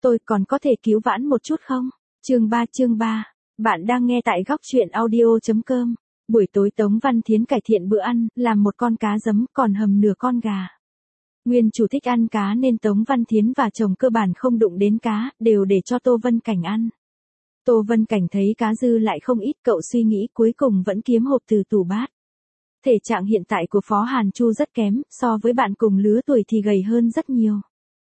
Tôi còn có thể cứu vãn một chút không? Chương 3. Bạn đang nghe tại góc truyện audio.com. Buổi tối Tống Văn Thiến cải thiện bữa ăn, làm một con cá giấm còn hầm nửa con gà. Nguyên chủ thích ăn cá nên Tống Văn Thiến và chồng cơ bản không đụng đến cá, đều để cho Tô Vân Cảnh ăn. Tô Vân Cảnh thấy cá dư lại không ít, cậu suy nghĩ cuối cùng vẫn kiếm hộp từ tủ bát. Thể trạng hiện tại của Phó Hàn Chu rất kém, so với bạn cùng lứa tuổi thì gầy hơn rất nhiều.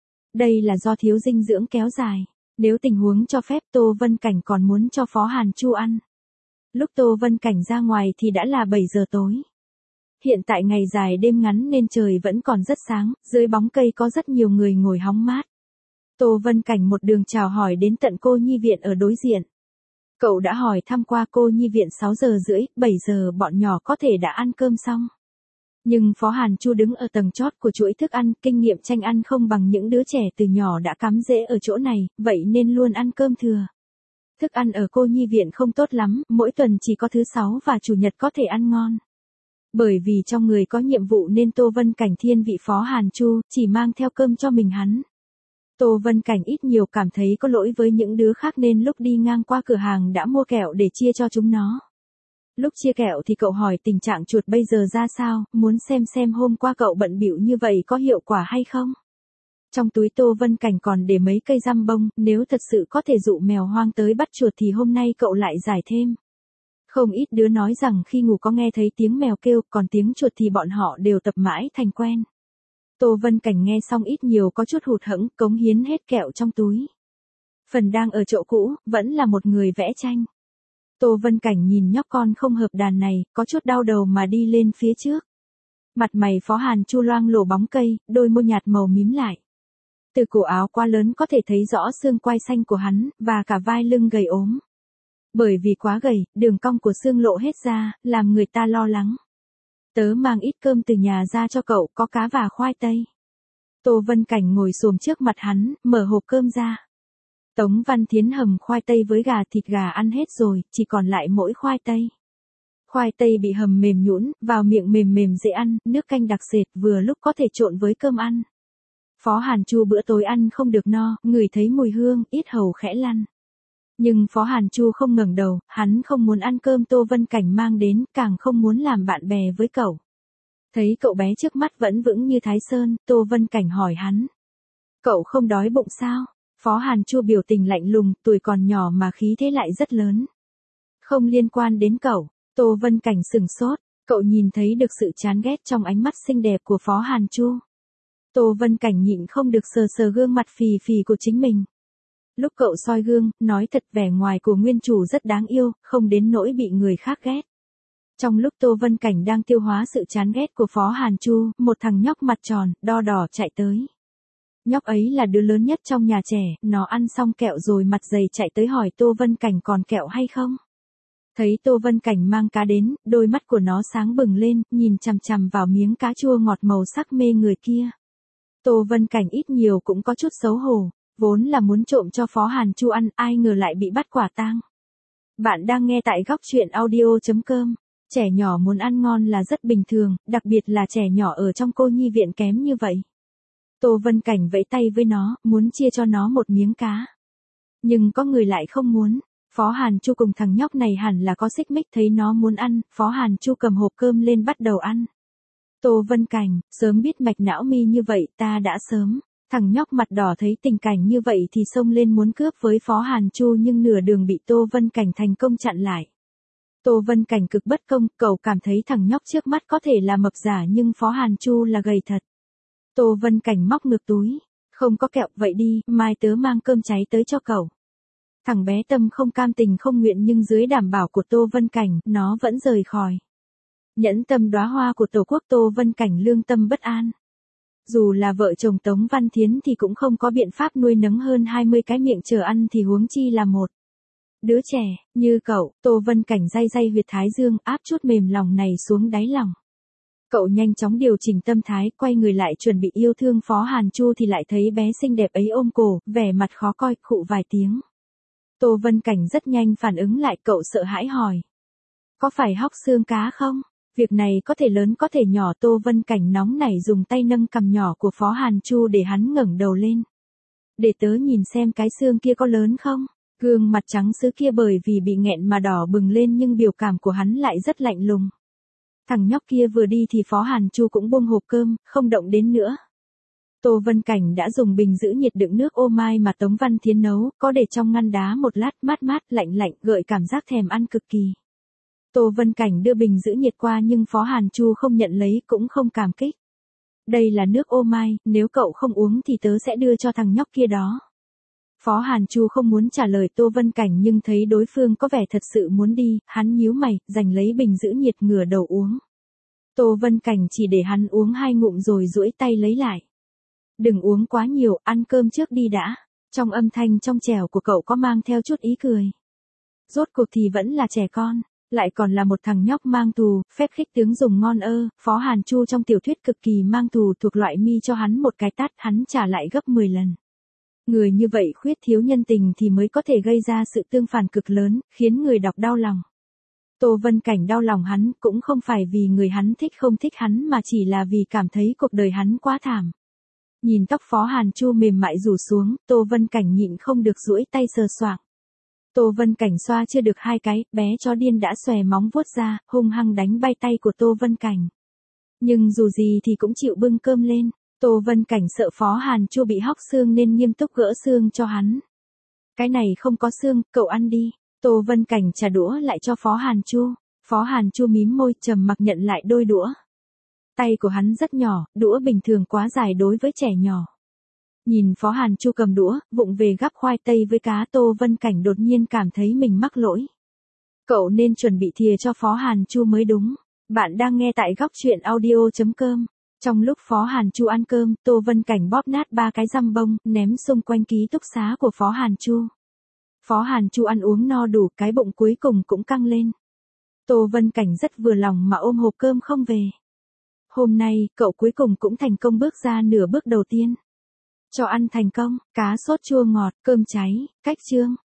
Đây là do thiếu dinh dưỡng kéo dài. Nếu tình huống cho phép Tô Vân Cảnh còn muốn cho Phó Hàn Chu ăn. Lúc Tô Vân Cảnh ra ngoài thì đã là 7 giờ tối. Hiện tại ngày dài đêm ngắn nên trời vẫn còn rất sáng, dưới bóng cây có rất nhiều người ngồi hóng mát. Tô Vân Cảnh một đường chào hỏi đến tận cô nhi viện ở đối diện. Cậu đã hỏi thăm qua cô nhi viện 6 giờ rưỡi, 7 giờ bọn nhỏ có thể đã ăn cơm xong. Nhưng Phó Hàn Chu đứng ở tầng chót của chuỗi thức ăn, kinh nghiệm tranh ăn không bằng những đứa trẻ từ nhỏ đã cắm rễ ở chỗ này, vậy nên luôn ăn cơm thừa. Thức ăn ở cô nhi viện không tốt lắm, mỗi tuần chỉ có thứ 6 và chủ nhật có thể ăn ngon. Bởi vì trong người có nhiệm vụ nên Tô Vân Cảnh thiên vị Phó Hàn Chu, chỉ mang theo cơm cho mình hắn. Tô Vân Cảnh ít nhiều cảm thấy có lỗi với những đứa khác nên lúc đi ngang qua cửa hàng đã mua kẹo để chia cho chúng nó. Lúc chia kẹo thì cậu hỏi tình trạng chuột bây giờ ra sao, muốn xem hôm qua cậu bận bịu như vậy có hiệu quả hay không. Trong túi Tô Vân Cảnh còn để mấy cây răm bông, nếu thật sự có thể dụ mèo hoang tới bắt chuột thì hôm nay cậu lại giải thêm. Không ít đứa nói rằng khi ngủ có nghe thấy tiếng mèo kêu, còn tiếng chuột thì bọn họ đều tập mãi thành quen. Tô Vân Cảnh nghe xong ít nhiều có chút hụt hẫng, cống hiến hết kẹo trong túi. Phần đang ở chỗ cũ, vẫn là một người vẽ tranh. Tô Vân Cảnh nhìn nhóc con không hợp đàn này, có chút đau đầu mà đi lên phía trước. Mặt mày Phó Hàn Chu loang lổ bóng cây, đôi môi nhạt màu mím lại. Từ cổ áo quá lớn có thể thấy rõ xương quai xanh của hắn, và cả vai lưng gầy ốm. Bởi vì quá gầy, đường cong của xương lộ hết ra, làm người ta lo lắng. Tớ mang ít cơm từ nhà ra cho cậu, có cá và khoai tây. Tô Vân Cảnh ngồi xổm trước mặt hắn, mở hộp cơm ra. Tống Văn Thiến hầm khoai tây với gà, thịt gà ăn hết rồi, chỉ còn lại mỗi khoai tây. Khoai tây bị hầm mềm nhũn, vào miệng mềm mềm dễ ăn, nước canh đặc sệt vừa lúc có thể trộn với cơm ăn. Phó Hàn Chu bữa tối ăn không được no, ngửi thấy mùi hương, yết hầu khẽ lăn. Nhưng Phó Hàn Chu không ngẩng đầu, hắn không muốn ăn cơm Tô Vân Cảnh mang đến, càng không muốn làm bạn bè với cậu. Thấy cậu bé trước mắt vẫn vững như Thái Sơn, Tô Vân Cảnh hỏi hắn. Cậu không đói bụng sao? Phó Hàn Chu biểu tình lạnh lùng, tuổi còn nhỏ mà khí thế lại rất lớn. Không liên quan đến cậu. Tô Vân Cảnh sửng sốt, cậu nhìn thấy được sự chán ghét trong ánh mắt xinh đẹp của Phó Hàn Chu. Tô Vân Cảnh nhịn không được sờ gương mặt phì phì của chính mình. Lúc cậu soi gương, nói thật vẻ ngoài của nguyên chủ rất đáng yêu, không đến nỗi bị người khác ghét. Trong lúc Tô Vân Cảnh đang tiêu hóa sự chán ghét của Phó Hàn Chu, một thằng nhóc mặt tròn, đo đỏ chạy tới. Nhóc ấy là đứa lớn nhất trong nhà trẻ, nó ăn xong kẹo rồi mặt dày chạy tới hỏi Tô Vân Cảnh còn kẹo hay không. Thấy Tô Vân Cảnh mang cá đến, đôi mắt của nó sáng bừng lên, nhìn chằm chằm vào miếng cá chua ngọt màu sắc mê người kia. Tô Vân Cảnh ít nhiều cũng có chút xấu hổ, vốn là muốn trộm cho Phó Hàn Chu ăn, ai ngờ lại bị bắt quả tang. Bạn đang nghe tại góc truyện audio.com. Trẻ nhỏ muốn ăn ngon là rất bình thường, đặc biệt là trẻ nhỏ ở trong cô nhi viện kém như vậy. Tô Vân Cảnh vẫy tay với nó, muốn chia cho nó một miếng cá. Nhưng có người lại không muốn. Phó Hàn Chu cùng thằng nhóc này hẳn là có xích mích, thấy nó muốn ăn, Phó Hàn Chu cầm hộp cơm lên bắt đầu ăn. Tô Vân Cảnh, sớm biết mạch não mi như vậy ta đã sớm. Thằng nhóc mặt đỏ thấy tình cảnh như vậy thì xông lên muốn cướp với Phó Hàn Chu nhưng nửa đường bị Tô Vân Cảnh thành công chặn lại. Tô Vân Cảnh cực bất công, cậu cảm thấy thằng nhóc trước mắt có thể là mập giả nhưng Phó Hàn Chu là gầy thật. Tô Vân Cảnh móc ngược túi. Không có kẹo, vậy đi, mai tớ mang cơm cháy tới cho cậu. Thằng bé tâm không cam tình không nguyện nhưng dưới đảm bảo của Tô Vân Cảnh, nó vẫn rời khỏi. Nhẫn tâm đóa hoa của Tổ quốc Tô Vân Cảnh lương tâm bất an. Dù là vợ chồng Tống Văn Thiến thì cũng không có biện pháp nuôi nấng hơn 20 cái miệng chờ ăn thì huống chi là một đứa trẻ, như cậu. Tô Vân Cảnh day huyệt thái dương, áp chút mềm lòng này xuống đáy lòng. Cậu nhanh chóng điều chỉnh tâm thái, quay người lại chuẩn bị yêu thương Phó Hàn Chu thì lại thấy bé xinh đẹp ấy ôm cổ, vẻ mặt khó coi, khụ vài tiếng. Tô Vân Cảnh rất nhanh phản ứng lại, cậu sợ hãi hỏi. Có phải hóc xương cá không? Việc này có thể lớn có thể nhỏ. Tô Vân Cảnh nóng nảy dùng tay nâng cằm nhỏ của Phó Hàn Chu để hắn ngẩng đầu lên. để tớ nhìn xem cái xương kia có lớn không. Gương mặt trắng sứ kia bởi vì bị nghẹn mà đỏ bừng lên nhưng biểu cảm của hắn lại rất lạnh lùng. Thằng nhóc kia vừa đi thì Phó Hàn Chu cũng buông hộp cơm, không động đến nữa. Tô Vân Cảnh đã dùng bình giữ nhiệt đựng nước ô mai mà Tống Văn Thiến nấu, có để trong ngăn đá một lát, mát mát, lạnh lạnh, gợi cảm giác thèm ăn cực kỳ. Tô Vân Cảnh đưa bình giữ nhiệt qua nhưng Phó Hàn Chu không nhận lấy, cũng không cảm kích. Đây là nước ô mai, nếu cậu không uống thì tớ sẽ đưa cho thằng nhóc kia đó. Phó Hàn Chu không muốn trả lời Tô Vân Cảnh nhưng thấy đối phương có vẻ thật sự muốn đi, hắn nhíu mày, giành lấy bình giữ nhiệt ngửa đầu uống. Tô Vân Cảnh chỉ để hắn uống 2 ngụm rồi duỗi tay lấy lại. Đừng uống quá nhiều, ăn cơm trước đi đã. Trong âm thanh trong trẻo của cậu có mang theo chút ý cười. Rốt cuộc thì vẫn là trẻ con, lại còn là một thằng nhóc mang tù, phép khích tướng dùng ngon ơ. Phó Hàn Chu trong tiểu thuyết cực kỳ mang tù thuộc loại mi cho hắn một cái tát, hắn trả lại gấp 10 lần. Người như vậy khuyết thiếu nhân tình thì mới có thể gây ra sự tương phản cực lớn, khiến người đọc đau lòng. Tô Vân Cảnh đau lòng hắn cũng không phải vì người hắn thích không thích hắn mà chỉ là vì cảm thấy cuộc đời hắn quá thảm. Nhìn tóc Phó Hàn Chu mềm mại rủ xuống, Tô Vân Cảnh nhịn không được duỗi tay sờ soạng. Tô Vân Cảnh xoa chưa được 2 cái, bé chó điên đã xòe móng vuốt ra, hung hăng đánh bay tay của Tô Vân Cảnh. Nhưng dù gì thì cũng chịu bưng cơm lên. Tô Vân Cảnh sợ Phó Hàn Chu bị hóc xương nên nghiêm túc gỡ xương cho hắn. Cái này không có xương, cậu ăn đi. Tô Vân Cảnh trả đũa lại cho Phó Hàn Chu. Phó Hàn Chu mím môi trầm mặc nhận lại đôi đũa. Tay của hắn rất nhỏ, đũa bình thường quá dài đối với trẻ nhỏ. Nhìn Phó Hàn Chu cầm đũa, vụng về gắp khoai tây với cá, Tô Vân Cảnh đột nhiên cảm thấy mình mắc lỗi. Cậu nên chuẩn bị thìa cho Phó Hàn Chu mới đúng. Bạn đang nghe tại góc truyện audio.com. Trong lúc Phó Hàn Chu ăn cơm, Tô Vân Cảnh bóp nát 3 cái răm bông, ném xung quanh ký túc xá của Phó Hàn Chu. Phó Hàn Chu ăn uống no đủ, cái bụng cuối cùng cũng căng lên. Tô Vân Cảnh rất vừa lòng mà ôm hộp cơm không về. Hôm nay, cậu cuối cùng cũng thành công bước ra nửa bước đầu tiên. Cho ăn thành công, cá sốt chua ngọt, cơm cháy, cách chương.